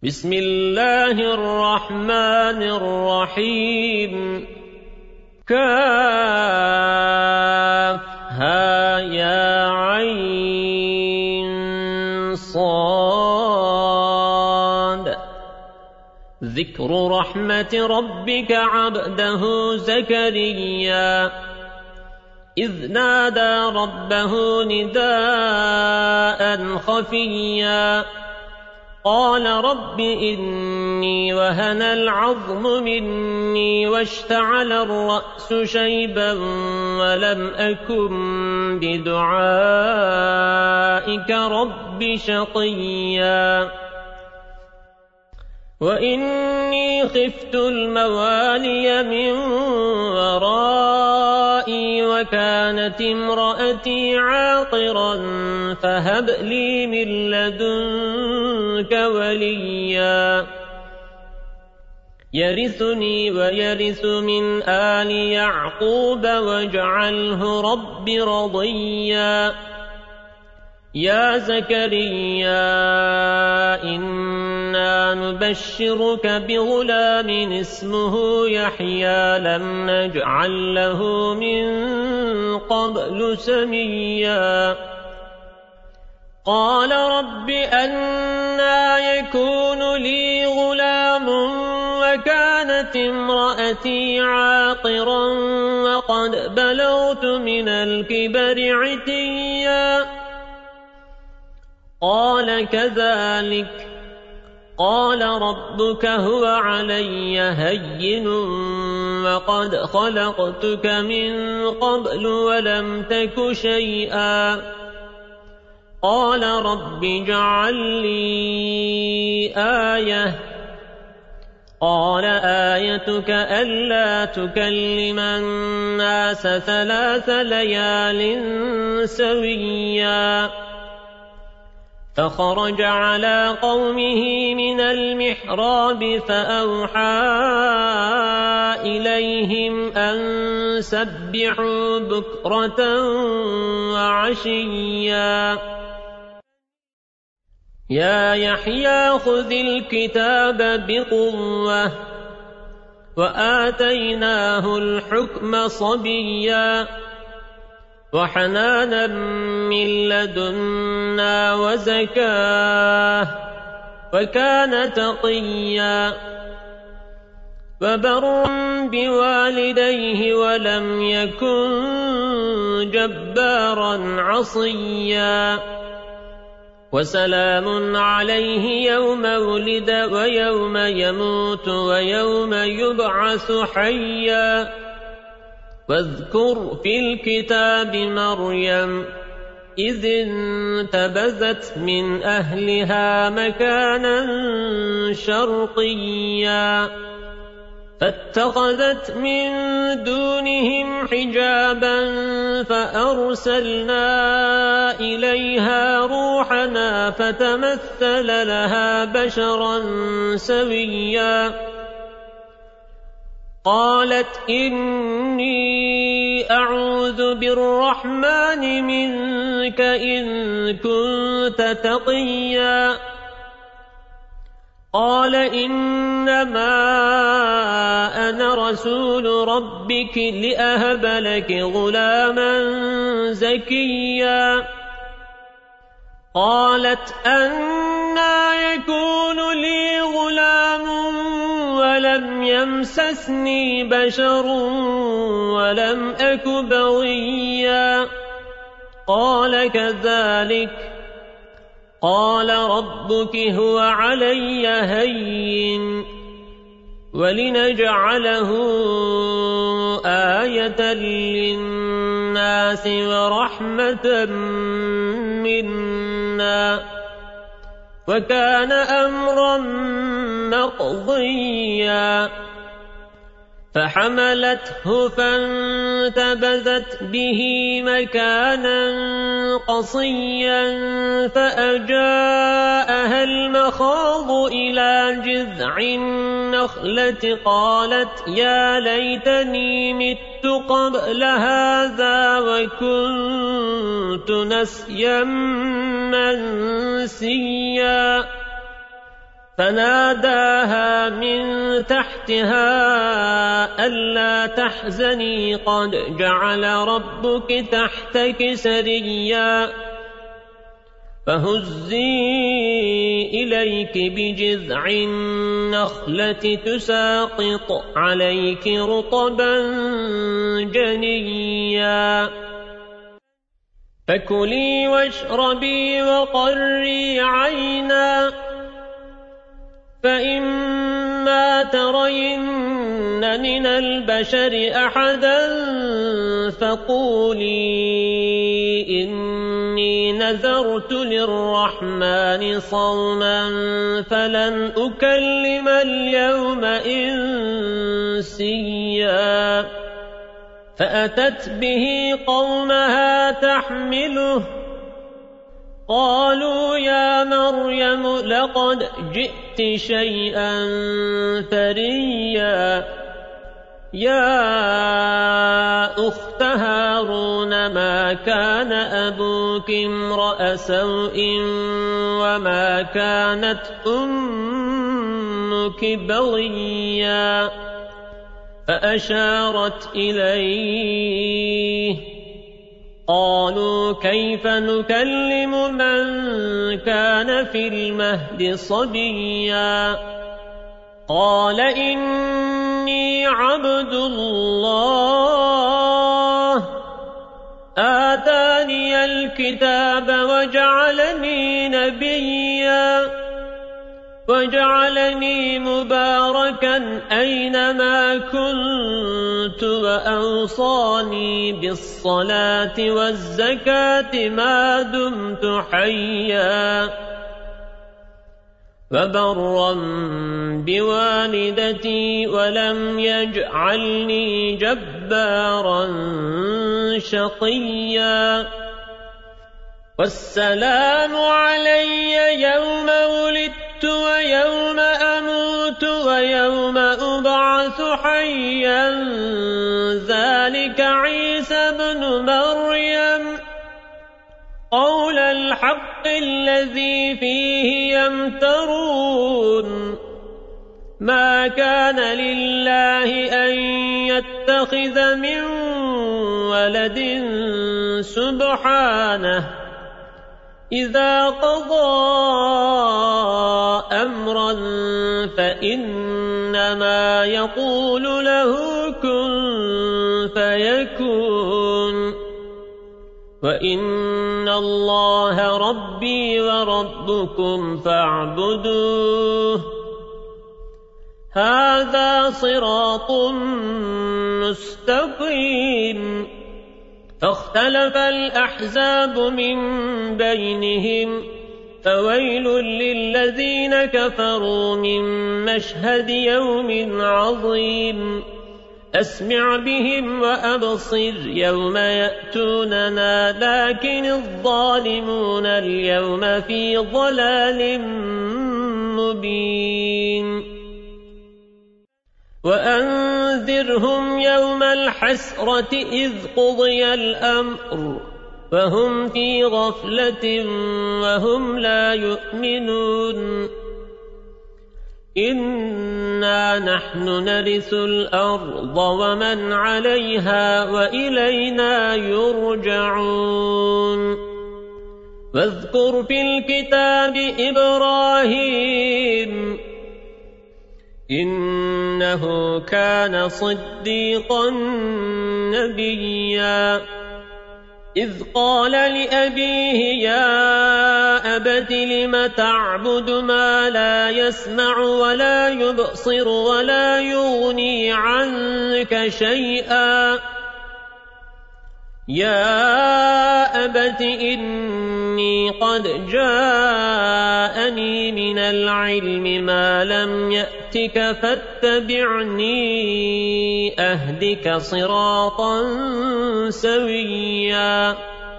بسم الله الرحمن الرحيم كافها يا عين صاد ذكر رحمة ربك عبده زكريا إذ نادى ربه نداء خفيا قال رب إني وهن العظم مني واشتعل الرأس شيبا ولم أكن بدعائك رب شقيا وإني خفت الموالي من ورائي وكانت امرأتي عاقرا فهب لي من لدنك وليا يرثني ويرث من آل يعقوب واجعله رب رضيا يا زكريا إنا نبشرك بغلام اسمه يحيى لم نجعل له من قبل سميا قال رب أنى يكون لي غلام وكانت امرأتي عاقرا وقد بلغت من الكبر عتيا قال كذلك قال ربك هو علي هين وقد خلقتك من قبل ولم تك شيئا قال رب اجعل لي آية قال آيتك ألا تكلم الناس 3 ليال سويا فخرج على قومه من المحراب فأوحى إليهم أن سبحوا بكرة وعشيا يا يحيى خذ الكتاب بقوة وآتيناه الحكم صبيا وحنانا من لدنا وزكاه وكان تقيا وبرا بوالديه ولم يكن جبارا عصيا وسلام عليه يوم ولد ويوم يموت ويوم يبعث حيا واذكر في الكتاب مريم إذ انتبذت من أهلها مكانا شرقيا فاتخذت من دونهم حجابا فأرسلنا إليها روحنا فتمثل لها بشرا سويا قالت إني أعوذ بالرحمن منك إن كنت تقيا قال إنما أنا رسول ربك لأهب لك غلاما زكيا قالت أنى يكون لي غلام ولم يمسسني بشر ولم أك بغيا قال كذلك قال ربك هو علي هين ولنجعله آية للناس ورحمة منا وكان أمرا مقضيا فحملته فانتبذت به مكانا قصيا فأجاءها المخاض إلى جذع النخلة قالت يا ليتني مت قبل هذا وكنت نسيا منسيا فناداها من تحتها ألا تحزني قد جعل ربك تحتك سريا فهزي إليك بجذع النخلة تساقط عليك رطبا جنيا فكلي واشربي وقري عينا فإما ترين من البشر أحدا فقولي إني نذرت للرحمن صوما فلن أكلم اليوم إنسيا فأتت به قومها تحمله قالوا يا مريم لقد جئت شيئا فريا يا أخت هارون ما كان أبوك امرأ سوء وما كانت أمك بغيا فأشارت إليه قالوا كيف نكلم من كان في المهد صبيا قال إني عبد الله آتاني الكتاب وجعلني نبيا وجعلني مباركا أينما كنت وأوصاني بالصلاة والزكاة ما دمت حيا وبرا بوالدتي ولم يجعلني جبارا شقيا والسلام علي يوم ولدت ويوم أموت ويوم أبعث حيا ذلك عيسى بن مريم قول الحق الذي فيه يمترون ما كان لله أن يتخذ من ولد سبحانه إذا قضى أمرا فإنما يقول له كن فيكون وإن الله ربي وربكم فاعبدوه هذا صراط مستقيم فاختلف الأحزاب من بينهم فويل للذين كفروا من مشهد يوم عظيم أسمع بهم وأبصر يوم يأتوننا لكن الظالمون اليوم في ضلال مبين وأنذرهم يوم الحسرة إذ قضي الأمر فهم في غفلة وهم لا يؤمنون إنا نحن نرث الأرض ومن عليها وإلينا يرجعون واذكر في الكتاب إبراهيم إنه كان صديقا نبيا إذ قال لأبيه يا أبت لم تعبد ما لا يسمع ولا يبصر ولا يغني عنك شيئا يا أبت إني قد جاءني من العلم ما لم يأتك فاتبعني أهدك صراطا سويا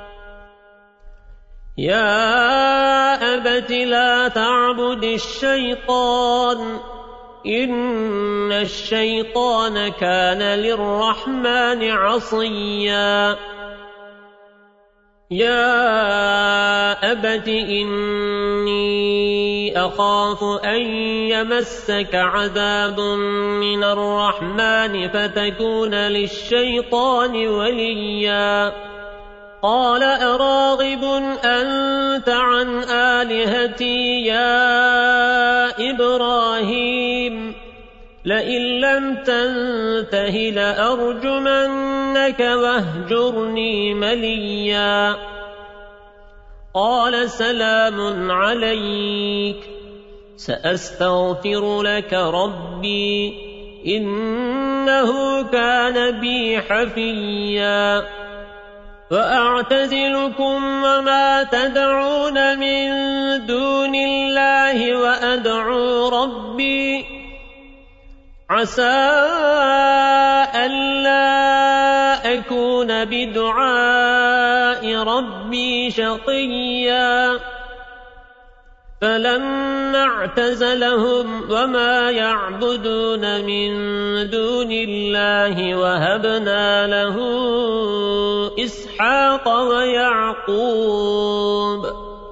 يا أبت لا تعبد الشيطان إن الشيطان كان للرحمن عصيا يا أبت إني أخاف أن يمسك عذاب من الرحمن فتكون للشيطان وليا قال أراغب أنت عن آلهتي يا إبراهيم لئن لم تنته لأرجمنك واهجرني مليا قال سلام عليك سأستغفر لك ربي إنه كان بي حفيا وأعتزلكم وما تدعون من دون الله وأدعو ربي عسى ألا أكون بدعاء ربي شقيا فلما اعتزلهم وما يعبدون من دون الله وهبنا له إسحاق ويعقوب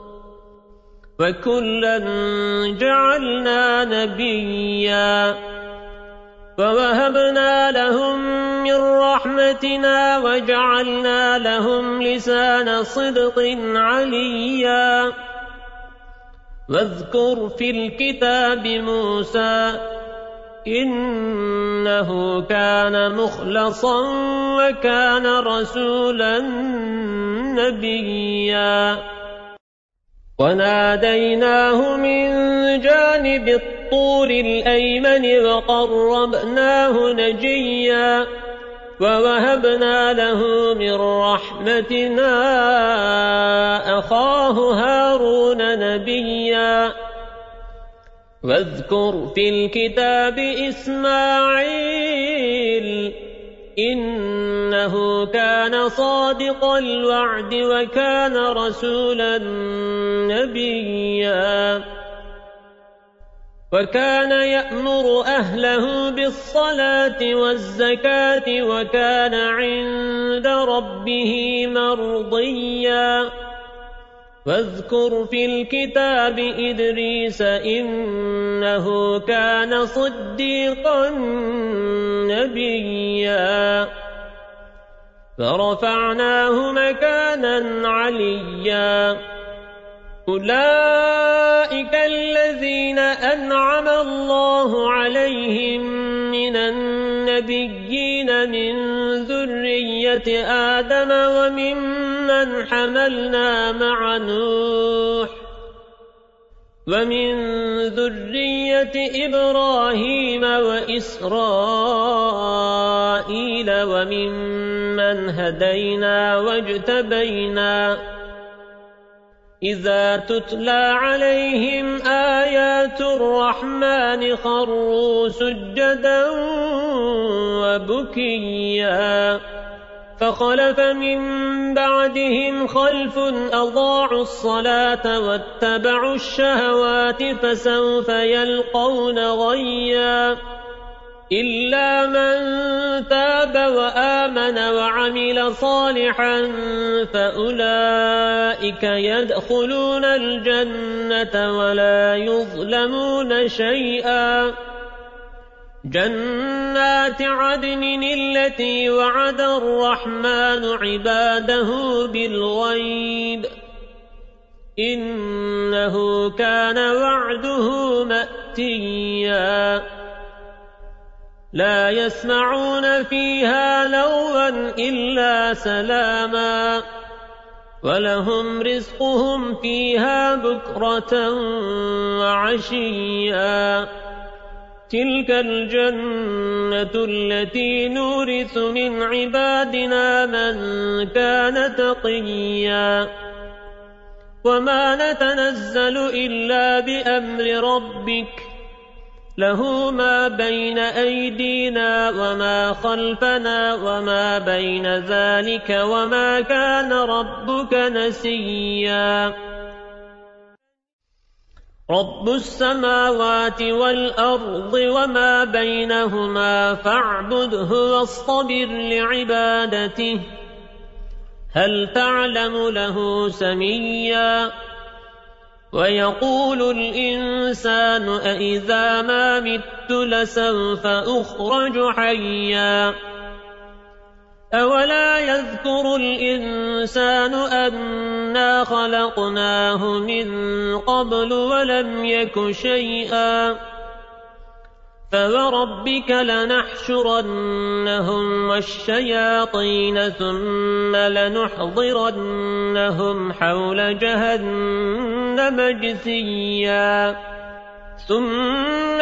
وكلا جعلنا نبيا ووهبنا لهم من رحمتنا وجعلنا لهم لسان صدق عليا واذكر في الكتاب موسى إنه كان مخلصا وكان رسولا نبيا وناديناه من جانب الطور الأيمن وقربناه نجيا ووهبنا له من رحمتنا أخاه هارون نبيا واذكر في الكتاب إسماعيل إنه كان صادق الوعد وكان رسولا نبيا وكان يأمر أهله بالصلاة والزكاة وكان عند ربه مرضيا واذكر في الكتاب إدريس إنه كان صديقا نبيا فرفعناه مكانا عليا أولئك الذين أنعم الله عليهم من النبيين من ذرية آدم وممن حملنا مع نوح ومن ذرية إبراهيم وإسرائيل وممن هدينا واجتبينا إذا تتلى عليهم آيات الرحمن خروا سجدا وبكيا فخلف من بعدهم خلف أضاعوا الصلاة واتبعوا الشهوات فسوف يلقون غيا إلا من تاب وآمن وعمل صالحا فأولئك يدخلون الجنة ولا يظلمون شيئا جنات عدن التي وعد الرحمن عباده بالغيب إنه كان وعده مأتيا لا يسمعون فيها لغوا إلا سلاما ولهم رزقهم فيها بكرة وعشيا تلك الجنة التي نورث من عبادنا من كان تقيا وما نتنزل إلا بأمر ربك له ما بين أيدينا وما خلفنا وما بين ذلك وما كان ربك نسيا رب السماوات والأرض وما بينهما فاعبده واصطبر لعبادته هل تعلم له سميا ويقول الإنسان أإذا ما مت لسوف أخرج حيا أولا يذكر الإنسان أنا خلقناه من قبل ولم يك شيئا فوربك لنحشرنهم والشياطين ثم لنحضرنهم حول جهنم جثيا ثم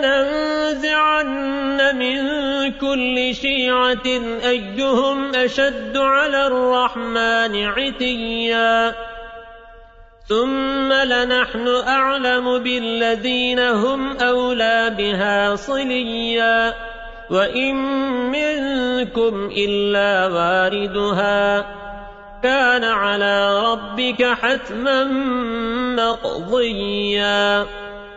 لننزعن من كل شيعة أيهم أشد على الرحمن عتيا ثم لنحن أعلم بالذين هم أولى بها صليا وإن منكم إلا واردها كان على ربك حتما مقضيا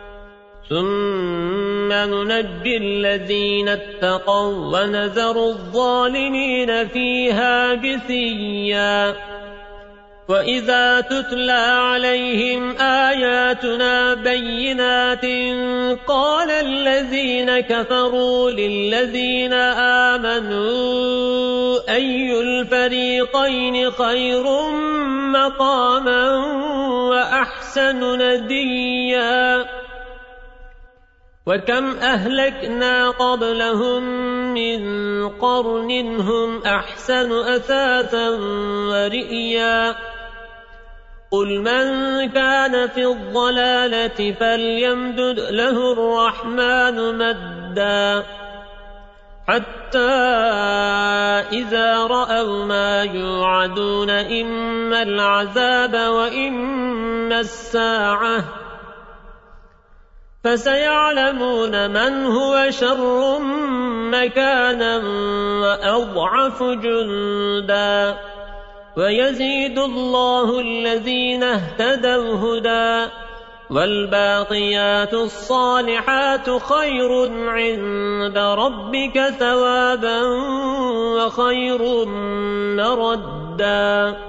ثم ننجي الذين اتقوا ونذر الظالمين فيها جثيا وإذا تتلى عليهم آياتنا بينات قال الذين كفروا للذين آمنوا أي الفريقين خير مقاما وأحسن نديا وكم أهلكنا قبلهم من قرن هم أحسن أثاثا ورئيا قل من كان في الضلالة فليمدد له الرحمن مدا حتى إذا رأوا ما يوعدون إما العذاب وإما الساعة فسيعلمون من هو شر مكانا وأضعف جندا ويزيد الله الذين اهتدوا هدى والباقيات الصالحات خير عند ربك ثوابا وخير مردا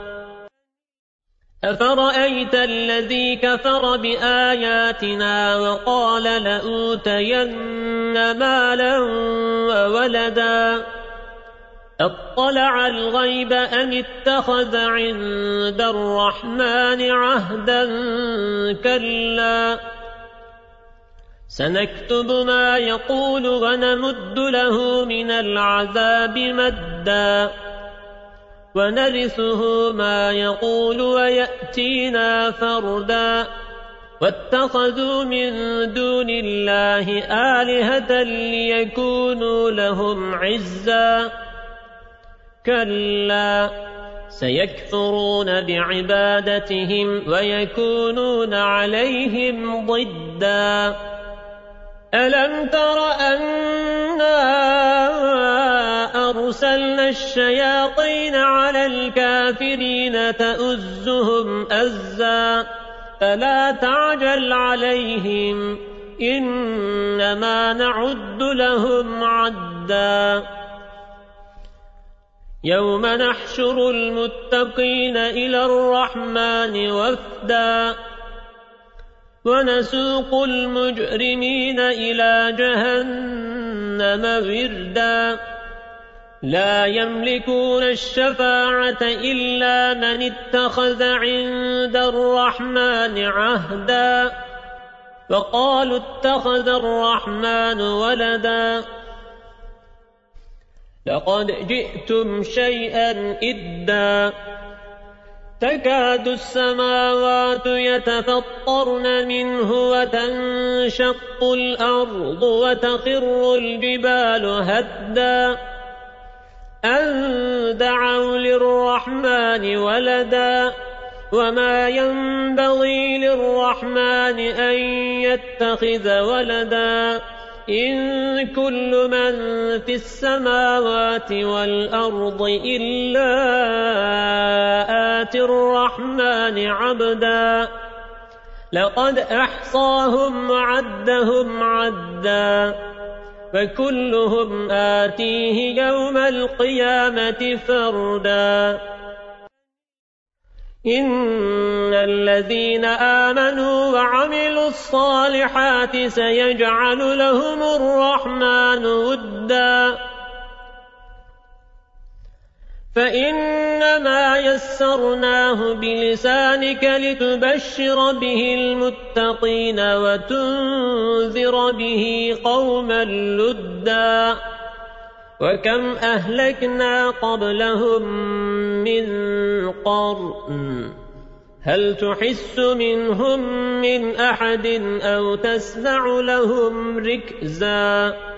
أفرأيت الذي كفر بآياتنا وقال لأوتين مالا وولدا اطلع الغيب أم اتخذ عند الرحمن عهدا كلا سنكتب ما يقول ونمد له من العذاب مدا ونرثه ما يقول ويأتينا فردا واتخذوا من دون الله آلهة ليكونوا لهم عزا كلا سيكفرون بعبادتهم ويكونون عليهم ضدا ألم تر أنا أرسلنا الشياطين على الكافرين تؤزهم أزا فلا تعجل عليهم إنما نعد لهم عدا يوم نحشر المتقين إلى الرحمن وفدا ونسوق المجرمين إلى جهنم وردا لا يملكون الشفاعة إلا من اتخذ عند الرحمن عهدا وقالوا اتخذ الرحمن ولدا لقد جئتم شيئا إدا تكاد السماوات يتفطرن منه وتنشق الأرض وتخر الجبال هدا أن دعوا للرحمن ولدا وما ينبغي للرحمن أن يتخذ ولدا إن كل من في السماوات والأرض إلا آتي الرحمن عبدا لقد أحصاهم وعدهم عدا فكلهم آتيه يوم القيامة فردا إن الذين آمنوا وعملوا الصالحات سيجعل لهم الرحمن وداً فإنما يسرناه بلسانك لتبشر به المتقين وتنذر به قوما لُدًّا وكم أهلكنا قبلهم من قرن هل تحس منهم من أحد أو تسمع لهم ركزا